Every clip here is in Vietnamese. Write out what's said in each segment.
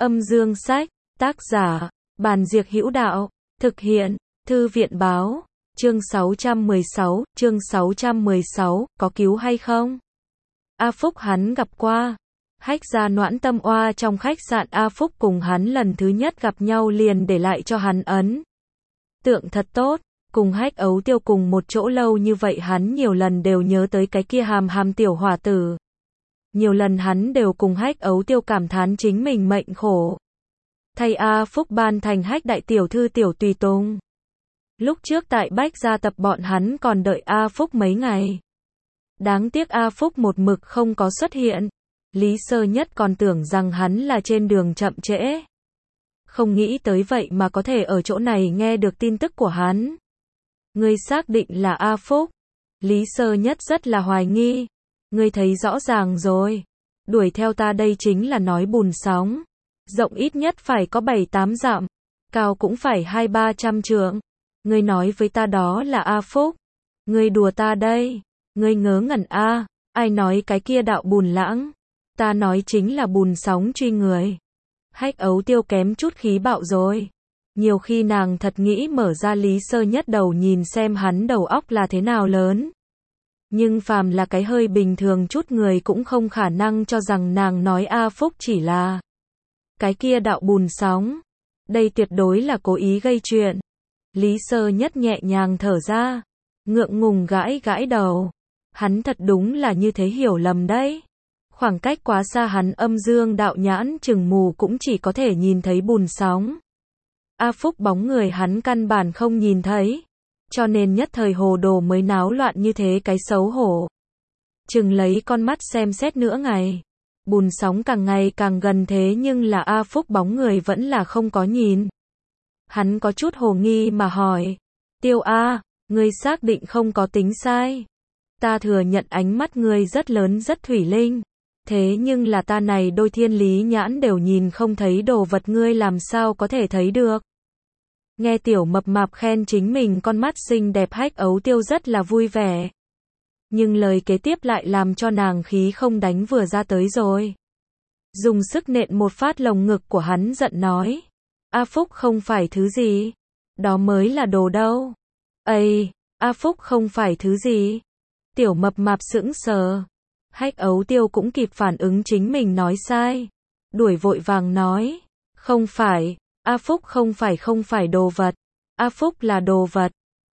Âm dương sách, tác giả, Bàn Diệc Hữu Đạo, thực hiện, Thư viện báo, chương 616, có cứu hay không? A Phúc hắn gặp qua. Hách gia Noãn Tâm Oa trong khách sạn A Phúc cùng hắn lần thứ nhất gặp nhau liền để lại cho hắn ấn tượng thật tốt, cùng Hách Ấu Tiêu cùng một chỗ lâu như vậy hắn nhiều lần đều nhớ tới cái kia hàm hàm tiểu hỏa tử. Nhiều lần hắn đều cùng Hách Ấu Tiêu cảm thán chính mình mệnh khổ. Thay A Phúc ban thành Hách đại tiểu thư tiểu tùy tùng. Lúc trước tại Bách gia tập bọn hắn còn đợi A Phúc mấy ngày. Đáng tiếc A Phúc một mực không có xuất hiện. Lý Sơ Nhất còn tưởng rằng hắn là trên đường chậm trễ. Không nghĩ tới vậy mà có thể ở chỗ này nghe được tin tức của hắn. Ngươi xác định là A Phúc? Lý Sơ Nhất rất là hoài nghi. Ngươi thấy rõ ràng rồi. Đuổi theo ta đây chính là nói bùn sóng. Rộng ít nhất phải có 7-8 dặm. Cao cũng phải 200-300 trượng. Ngươi nói với ta đó là A Phúc. Ngươi đùa ta đây. Ngươi ngớ ngẩn A. Ai nói cái kia đạo bùn lãng? Ta nói chính là bùn sóng truy người. Hách Ấu Tiêu kém chút khí bạo rồi. Nhiều khi nàng thật nghĩ mở ra Lý Sơ Nhất đầu nhìn xem hắn đầu óc là thế nào lớn. Nhưng phàm là cái hơi bình thường chút người cũng không khả năng cho rằng nàng nói A Phúc chỉ là cái kia đạo bùn sóng. Đây tuyệt đối là cố ý gây chuyện. Lý Sơ Nhất nhẹ nhàng thở ra. Ngượng ngùng gãi gãi đầu. Hắn thật đúng là như thế hiểu lầm đấy. Khoảng cách quá xa hắn âm dương đạo nhãn chừng mù cũng chỉ có thể nhìn thấy bùn sóng. A Phúc bóng người hắn căn bản không nhìn thấy. Cho nên nhất thời hồ đồ mới náo loạn như thế cái xấu hổ. Chừng lấy con mắt xem xét nửa ngày. Bùn sóng càng ngày càng gần thế nhưng là A Phúc bóng người vẫn là không có nhìn. Hắn có chút hồ nghi mà hỏi. Tiêu A, ngươi xác định không có tính sai. Ta thừa nhận ánh mắt ngươi rất lớn rất thủy linh. Thế nhưng là ta này đôi thiên lý nhãn đều nhìn không thấy đồ vật ngươi làm sao có thể thấy được. Nghe tiểu mập mạp khen chính mình con mắt xinh đẹp Hách Ấu Tiêu rất là vui vẻ. Nhưng lời kế tiếp lại làm cho nàng khí không đánh vừa ra tới rồi. Dùng sức nện một phát lồng ngực của hắn giận nói. A Phúc không phải thứ gì. Đó mới là đồ đâu. Ây, A Phúc không phải thứ gì. Tiểu mập mạp sững sờ. Hách Ấu Tiêu cũng kịp phản ứng chính mình nói sai. Đuổi vội vàng nói. Không phải, A Phúc không phải đồ vật. A Phúc là đồ vật.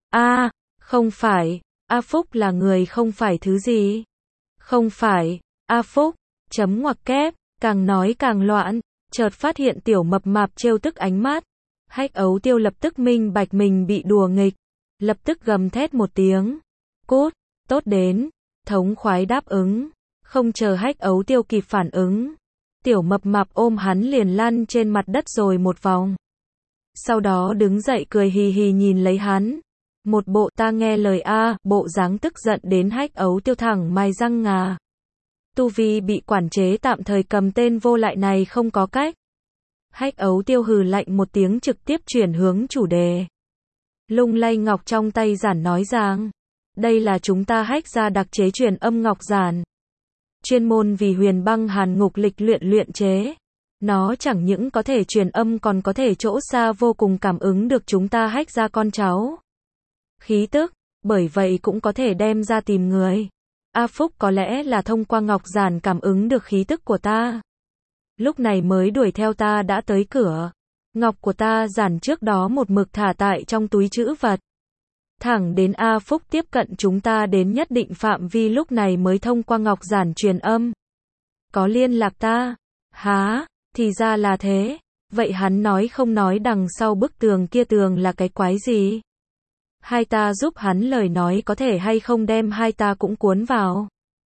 A, không phải, A Phúc là người không phải thứ gì. Không phải, A Phúc, chấm ngoặc kép, càng nói càng loạn, chợt phát hiện tiểu mập mạp trêu tức ánh mắt. Hách Ấu Tiêu lập tức minh bạch mình bị đùa nghịch. Lập tức gầm thét một tiếng. Cút, tốt đến. Thống khoái đáp ứng. Không chờ Hách Ấu Tiêu kịp phản ứng. Tiểu mập mạp ôm hắn liền lăn trên mặt đất rồi một vòng. Sau đó đứng dậy cười hì hì nhìn lấy hắn. Một bộ ta nghe lời A, bộ dáng tức giận đến Hách Ấu Tiêu thẳng mai răng ngà. Tu vi bị quản chế tạm thời cầm tên vô lại này không có cách. Hách Ấu Tiêu hừ lạnh một tiếng trực tiếp chuyển hướng chủ đề. Lung lay ngọc trong tay giản nói rằng. Đây là chúng ta Hách gia đặc chế truyền âm ngọc giản. Chuyên môn vì Huyền Băng Hàn Ngục lịch luyện chế. Nó chẳng những có thể truyền âm còn có thể chỗ xa vô cùng cảm ứng được chúng ta Hách gia con cháu. Khí tức, bởi vậy cũng có thể đem ra tìm người. A Phúc có lẽ là thông qua ngọc giản cảm ứng được khí tức của ta. Lúc này mới đuổi theo ta đã tới cửa. Ngọc của ta giản trước đó một mực thả tại trong túi trữ vật. Thẳng đến A Phúc tiếp cận chúng ta đến nhất định phạm vi lúc này mới thông qua ngọc giản truyền âm. Có liên lạc ta. Há, thì ra là thế. Vậy hắn nói không nói đằng sau bức tường kia tường là cái quái gì? Hai ta giúp hắn lời nói có thể hay không đem hai ta cũng cuốn vào?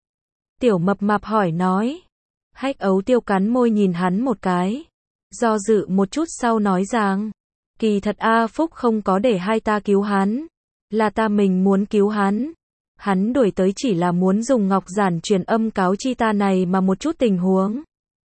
Tiểu mập mạp hỏi nói. Hách Ấu Tiêu cắn môi nhìn hắn một cái. Do dự một chút sau nói rằng. Kỳ thật A Phúc không có để hai ta cứu hắn. Là ta mình muốn cứu hắn. Hắn đuổi tới chỉ là muốn dùng ngọc giản truyền âm cáo chi ta này mà một chút tình huống.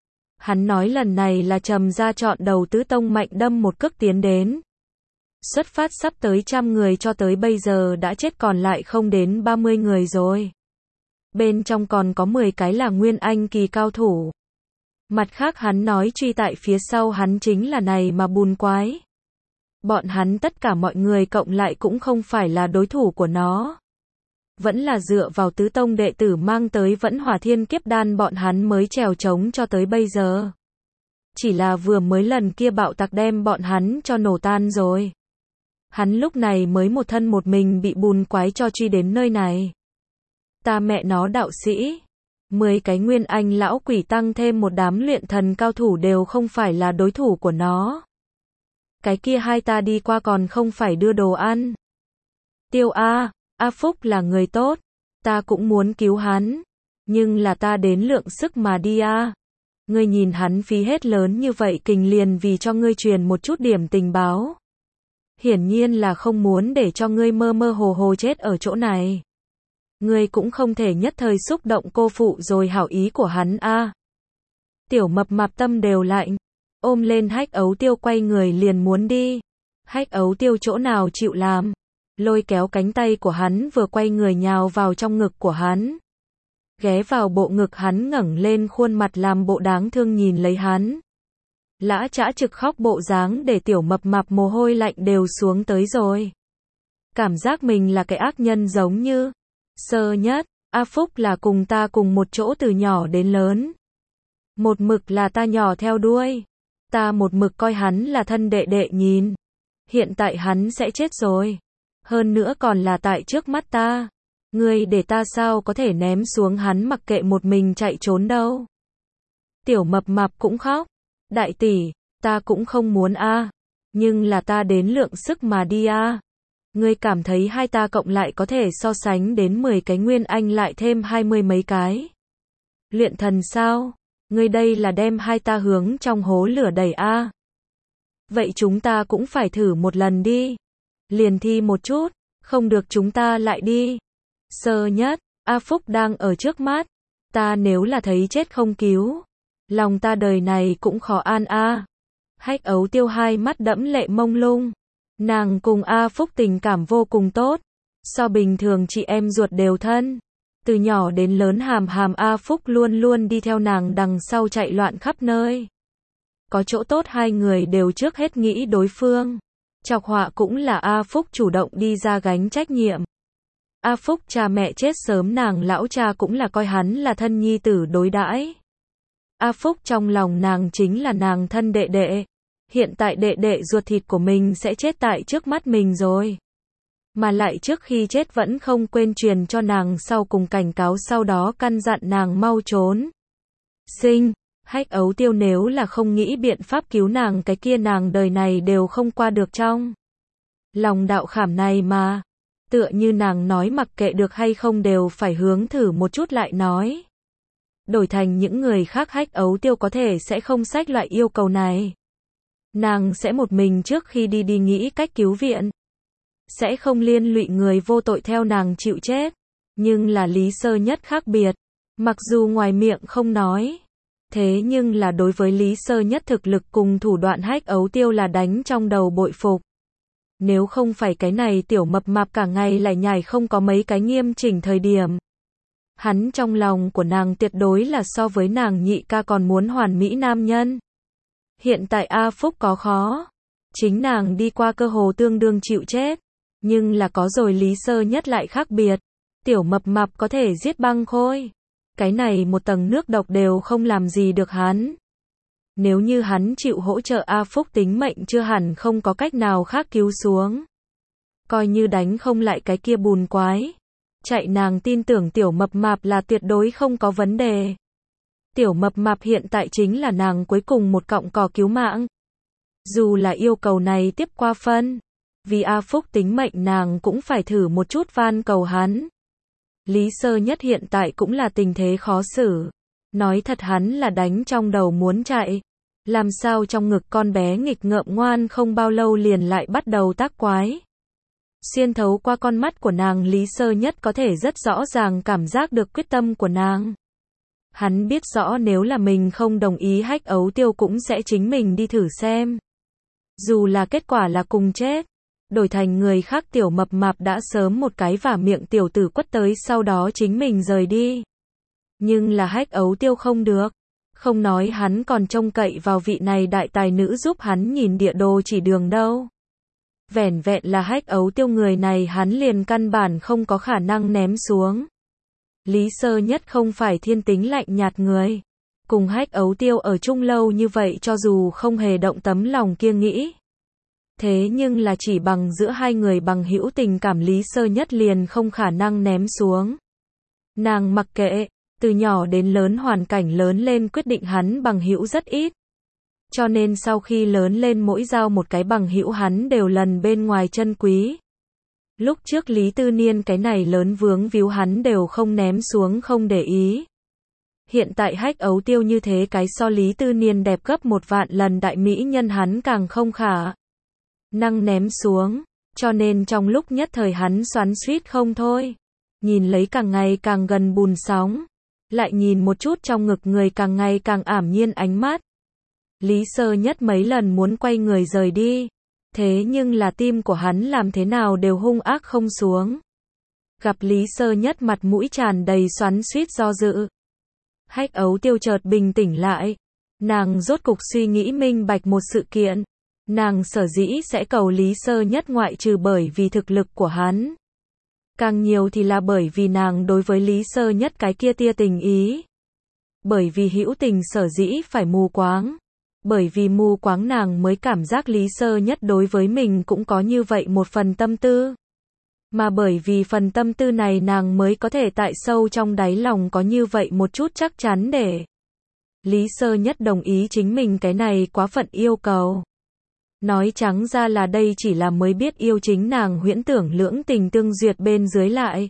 Hắn nói lần này là trầm ra chọn đầu tứ tông mạnh đâm một cước tiến đến. Xuất phát sắp tới 100 người cho tới bây giờ đã chết còn lại không đến 30 người rồi. Bên trong còn có 10 cái là nguyên anh kỳ cao thủ. Mặt khác hắn nói truy tại phía sau hắn chính là này mà bùn quái. Bọn hắn tất cả mọi người cộng lại cũng không phải là đối thủ của nó. Vẫn là dựa vào tứ tông đệ tử mang tới vẫn hỏa thiên kiếp đan bọn hắn mới trèo trống cho tới bây giờ. Chỉ là vừa mới lần kia bạo tạc đem bọn hắn cho nổ tan rồi. Hắn lúc này mới một thân một mình bị bùn quái cho truy đến nơi này. Ta mẹ nó đạo sĩ. 10 cái nguyên anh lão quỷ tăng thêm một đám luyện thần cao thủ đều không phải là đối thủ của nó. Cái kia hai ta đi qua còn không phải đưa đồ ăn. Tiêu A, A Phúc là người tốt. Ta cũng muốn cứu hắn. Nhưng là ta đến lượng sức mà đi a. Ngươi nhìn hắn phí hết lớn như vậy kình liền vì cho ngươi truyền một chút điểm tình báo. Hiển nhiên là không muốn để cho ngươi mơ mơ hồ hồ chết ở chỗ này. Ngươi cũng không thể nhất thời xúc động cô phụ rồi hảo ý của hắn a. Tiểu mập mạp tâm đều lạnh, ôm lên Hách Ấu Tiêu quay người liền muốn đi. Hách Ấu Tiêu chỗ nào chịu làm, lôi kéo cánh tay của hắn vừa quay người nhào vào trong ngực của hắn. Ghé vào bộ ngực hắn ngẩng lên khuôn mặt làm bộ đáng thương nhìn lấy hắn. Lã chã trực khóc bộ dáng để tiểu mập mạp mồ hôi lạnh đều xuống tới rồi. Cảm giác mình là cái ác nhân giống như Sơ Nhất, A Phúc là cùng ta cùng một chỗ từ nhỏ đến lớn. Một mực là ta nhỏ theo đuôi. Ta một mực coi hắn là thân đệ đệ nhìn. Hiện tại hắn sẽ chết rồi. Hơn nữa còn là tại trước mắt ta. Ngươi để ta sao có thể ném xuống hắn mặc kệ một mình chạy trốn đâu. Tiểu mập mạp cũng khóc. Đại tỷ, ta cũng không muốn a, nhưng là ta đến lượng sức mà đi a. Ngươi cảm thấy hai ta cộng lại có thể so sánh đến 10 cái nguyên anh lại thêm 20 mấy cái. Luyện thần sao? Ngươi đây là đem hai ta hướng trong hố lửa đẩy a. Vậy chúng ta cũng phải thử một lần đi. Liền thi một chút, không được chúng ta lại đi. Sơ Nhất, A Phúc đang ở trước mắt. Ta nếu là thấy chết không cứu, lòng ta đời này cũng khó an a. Hách Ấu Tiêu hai mắt đẫm lệ mông lung. Nàng cùng A Phúc tình cảm vô cùng tốt. So bình thường chị em ruột đều thân. Từ nhỏ đến lớn hàm hàm A Phúc luôn luôn đi theo nàng đằng sau chạy loạn khắp nơi. Có chỗ tốt hai người đều trước hết nghĩ đối phương. Chọc họa cũng là A Phúc chủ động đi ra gánh trách nhiệm. A Phúc cha mẹ chết sớm nàng lão cha cũng là coi hắn là thân nhi tử đối đãi. A Phúc trong lòng nàng chính là nàng thân đệ đệ. Hiện tại đệ đệ ruột thịt của mình sẽ chết tại trước mắt mình rồi. Mà lại trước khi chết vẫn không quên truyền cho nàng sau cùng cảnh cáo sau đó căn dặn nàng mau trốn. Hách Ấu Tiêu nếu là không nghĩ biện pháp cứu nàng cái kia nàng đời này đều không qua được trong lòng đạo khảm này mà. Tựa như nàng nói mặc kệ được hay không đều phải hướng thử một chút lại nói. Đổi thành những người khác Hách Ấu Tiêu có thể sẽ không xách loại yêu cầu này. Nàng sẽ một mình trước khi đi nghĩ cách cứu viện. Sẽ không liên lụy người vô tội theo nàng chịu chết. Nhưng là Lý Sơ Nhất khác biệt. Mặc dù ngoài miệng không nói. Thế nhưng là đối với Lý Sơ Nhất thực lực cùng thủ đoạn Hách Ấu Tiêu là đánh trong đầu bội phục. Nếu không phải cái này tiểu mập mạp cả ngày lại nhảy không có mấy cái nghiêm chỉnh thời điểm. Hắn trong lòng của nàng tuyệt đối là so với nàng nhị ca còn muốn hoàn mỹ nam nhân. Hiện tại A Phúc có khó. Chính nàng đi qua cơ hồ tương đương chịu chết. Nhưng là có rồi Lý Sơ Nhất lại khác biệt. Tiểu mập mạp có thể giết băng khôi. Cái này một tầng nước độc đều không làm gì được hắn. Nếu như hắn chịu hỗ trợ A Phúc tính mệnh chưa hẳn không có cách nào khác cứu xuống. Coi như đánh không lại cái kia bùn quái. Chạy nàng tin tưởng tiểu mập mạp là tuyệt đối không có vấn đề. Tiểu mập mạp hiện tại chính là nàng cuối cùng một cọng cỏ cứu mạng. Dù là yêu cầu này tiếp qua phân. Vì A Phúc tính mệnh nàng cũng phải thử một chút van cầu hắn. Lý Sơ Nhất hiện tại cũng là tình thế khó xử. Nói thật hắn là đánh trong đầu muốn chạy. Làm sao trong ngực con bé nghịch ngợm ngoan không bao lâu liền lại bắt đầu tác quái. Xuyên thấu qua con mắt của nàng Lý Sơ Nhất có thể rất rõ ràng cảm giác được quyết tâm của nàng. Hắn biết rõ nếu là mình không đồng ý Hách Ấu Tiêu cũng sẽ chính mình đi thử xem. Dù là kết quả là cùng chết. Đổi thành người khác tiểu mập mạp đã sớm một cái vả miệng tiểu tử quất tới sau đó chính mình rời đi. Nhưng là Hách Ấu Tiêu không được. Không nói hắn còn trông cậy vào vị này đại tài nữ giúp hắn nhìn địa đồ chỉ đường đâu. Vẻn vẹn là Hách Ấu Tiêu người này hắn liền căn bản không có khả năng ném xuống. Lý Sơ Nhất không phải thiên tính lạnh nhạt người. Cùng Hách Ấu Tiêu ở chung lâu như vậy cho dù không hề động tấm lòng kia nghĩ. Thế nhưng là chỉ bằng giữa hai người bằng hữu tình cảm Lý Sơ Nhất liền không khả năng ném xuống. Nàng mặc kệ, từ nhỏ đến lớn hoàn cảnh lớn lên quyết định hắn bằng hữu rất ít. Cho nên sau khi lớn lên mỗi giao một cái bằng hữu hắn đều lần bên ngoài chân quý. Lúc trước Lý Tư Niên cái này lớn vướng víu hắn đều không ném xuống không để ý. Hiện tại Hách Ấu Tiêu như thế cái so Lý Tư Niên đẹp gấp 1.000.000 lần đại mỹ nhân hắn càng không khả năng ném xuống, cho nên trong lúc nhất thời hắn xoắn xuýt không thôi. Nhìn lấy càng ngày càng gần bùn sóng, lại nhìn một chút trong ngực người càng ngày càng ảm nhiên ánh mắt. Lý Sơ Nhất mấy lần muốn quay người rời đi, thế nhưng là tim của hắn làm thế nào đều hung ác không xuống. Gặp Lý Sơ Nhất mặt mũi tràn đầy xoắn xuýt do dự. Hách Ấu Tiêu chợt bình tĩnh lại, nàng rốt cục suy nghĩ minh bạch một sự kiện. Nàng sở dĩ sẽ cầu Lý Sơ Nhất ngoại trừ bởi vì thực lực của hắn. Càng nhiều thì là bởi vì nàng đối với Lý Sơ Nhất cái kia tia tình ý. Bởi vì hữu tình sở dĩ phải mù quáng. Bởi vì mù quáng nàng mới cảm giác Lý Sơ Nhất đối với mình cũng có như vậy một phần tâm tư. Mà bởi vì phần tâm tư này nàng mới có thể tại sâu trong đáy lòng có như vậy một chút chắc chắn để Lý Sơ Nhất đồng ý chính mình cái này quá phận yêu cầu. Nói trắng ra là đây chỉ là mới biết yêu chính nàng huyễn tưởng lưỡng tình tương duyệt bên dưới lại.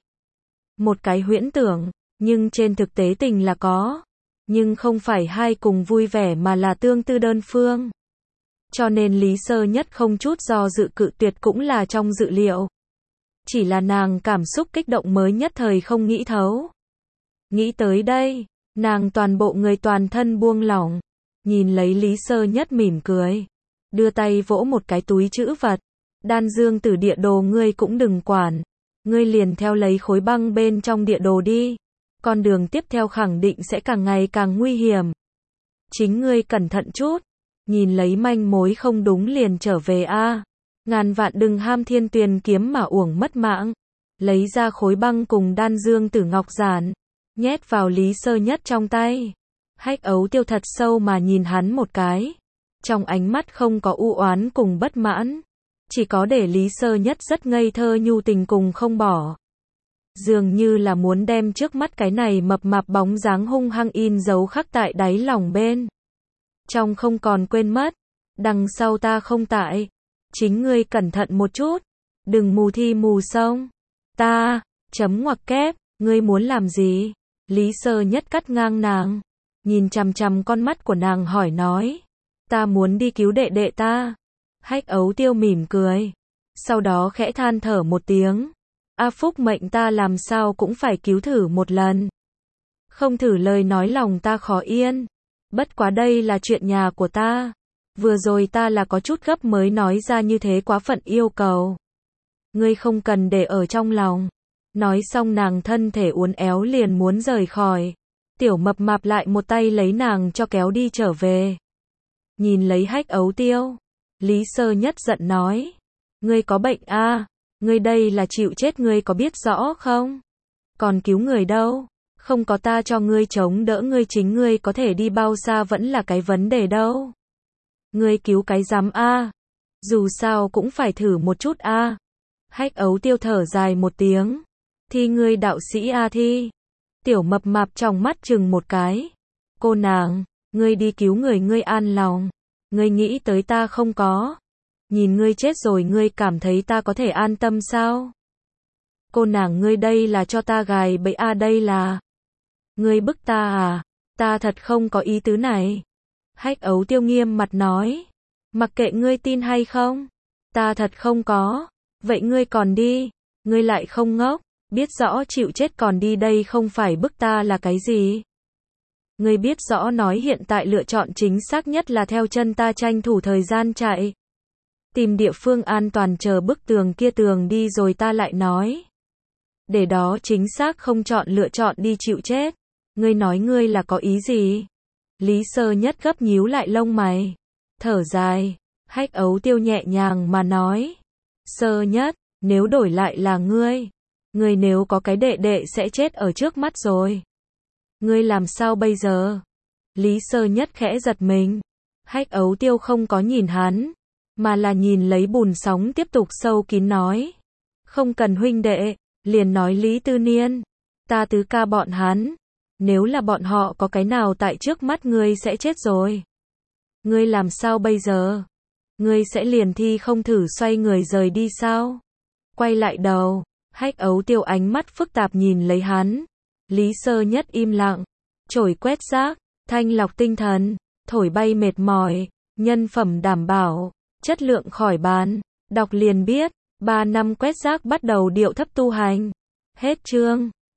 Một cái huyễn tưởng, nhưng trên thực tế tình là có. Nhưng không phải hai cùng vui vẻ mà là tương tư đơn phương. Cho nên Lý Sơ Nhất không chút do dự cự tuyệt cũng là trong dự liệu. Chỉ là nàng cảm xúc kích động mới nhất thời không nghĩ thấu. Nghĩ tới đây, nàng toàn bộ người toàn thân buông lỏng. Nhìn lấy Lý Sơ Nhất mỉm cười. Đưa tay vỗ một cái túi trữ vật. Đan Dương Tử địa đồ ngươi cũng đừng quản. Ngươi liền theo lấy khối băng bên trong địa đồ đi. Con đường tiếp theo khẳng định sẽ càng ngày càng nguy hiểm. Chính ngươi cẩn thận chút. Nhìn lấy manh mối không đúng liền trở về a. Ngàn vạn đừng ham Thiên Tuyền kiếm mà uổng mất mạng. Lấy ra khối băng cùng Đan Dương Tử ngọc giản. Nhét vào Lý Sơ Nhất trong tay. Hách Ấu Tiêu thật sâu mà nhìn hắn một cái. Trong ánh mắt không có u oán cùng bất mãn. Chỉ có để Lý Sơ Nhất rất ngây thơ nhu tình cùng không bỏ. Dường như là muốn đem trước mắt cái này mập mạp bóng dáng hung hăng in dấu khắc tại đáy lòng bên. Trong không còn quên mất. Đằng sau ta không tại. Chính ngươi cẩn thận một chút. Đừng mù thi mù sông. Ta, chấm ngoặc kép, ngươi muốn làm gì? Lý Sơ Nhất cắt ngang nàng. Nhìn chằm chằm con mắt của nàng hỏi nói. Ta muốn đi cứu đệ đệ ta. Hách Ấu Tiêu mỉm cười. Sau đó khẽ than thở một tiếng. A Phúc mệnh ta làm sao cũng phải cứu thử một lần. Không thử lời nói lòng ta khó yên. Bất quá đây là chuyện nhà của ta. Vừa rồi ta là có chút gấp mới nói ra như thế quá phận yêu cầu. Ngươi không cần để ở trong lòng. Nói xong nàng thân thể uốn éo liền muốn rời khỏi. Tiểu mập mạp lại một tay lấy nàng cho kéo đi trở về. Nhìn lấy Hách Ấu Tiêu. Lý Sơ Nhất giận nói. Ngươi có bệnh a? Ngươi đây là chịu chết ngươi có biết rõ không? Còn cứu người đâu? Không có ta cho ngươi chống đỡ ngươi chính ngươi có thể đi bao xa vẫn là cái vấn đề đâu. Ngươi cứu cái rắm a? Dù sao cũng phải thử một chút a. Hách Ấu Tiêu thở dài một tiếng. Thi ngươi đạo sĩ a thi. Tiểu mập mạp trong mắt chừng một cái. Cô nàng, ngươi đi cứu người ngươi an lòng. Ngươi nghĩ tới ta không có. Nhìn ngươi chết rồi ngươi cảm thấy ta có thể an tâm sao? Cô nàng ngươi đây là cho ta gài bẫy a đây là. Ngươi bức ta à? Ta thật không có ý tứ này. Hách Ấu Tiêu nghiêm mặt nói. Mặc kệ ngươi tin hay không. Ta thật không có. Vậy ngươi còn đi. Ngươi lại không ngốc. Biết rõ chịu chết còn đi đây không phải bức ta là cái gì? Ngươi biết rõ nói hiện tại lựa chọn chính xác nhất là theo chân ta tranh thủ thời gian chạy. Tìm địa phương an toàn chờ bức tường kia tường đi rồi ta lại nói. Để đó chính xác không chọn lựa chọn đi chịu chết. Ngươi nói ngươi là có ý gì? Lý Sơ Nhất gấp nhíu lại lông mày. Thở dài, Hách Ấu Tiêu nhẹ nhàng mà nói. Sơ Nhất, nếu đổi lại là ngươi nếu có cái đệ đệ sẽ chết ở trước mắt rồi. Ngươi làm sao bây giờ? Lý Sơ Nhất khẽ giật mình. Hách Ấu Tiêu không có nhìn hắn, mà là nhìn lấy bùn sóng tiếp tục sâu kín nói. Không cần huynh đệ, liền nói Lý Tư Niên, ta tứ ca bọn hắn. Nếu là bọn họ có cái nào tại trước mắt ngươi sẽ chết rồi. Ngươi làm sao bây giờ? Ngươi sẽ liền thi không thử xoay người rời đi sao? Quay lại đầu, Hách Ấu Tiêu ánh mắt phức tạp nhìn lấy hắn. Lý Sơ Nhất im lặng, chổi quét rác, thanh lọc tinh thần, thổi bay mệt mỏi, nhân phẩm đảm bảo, chất lượng khỏi bàn, đọc liền biết, 3 năm quét rác bắt đầu điệu thấp tu hành. Hết chương.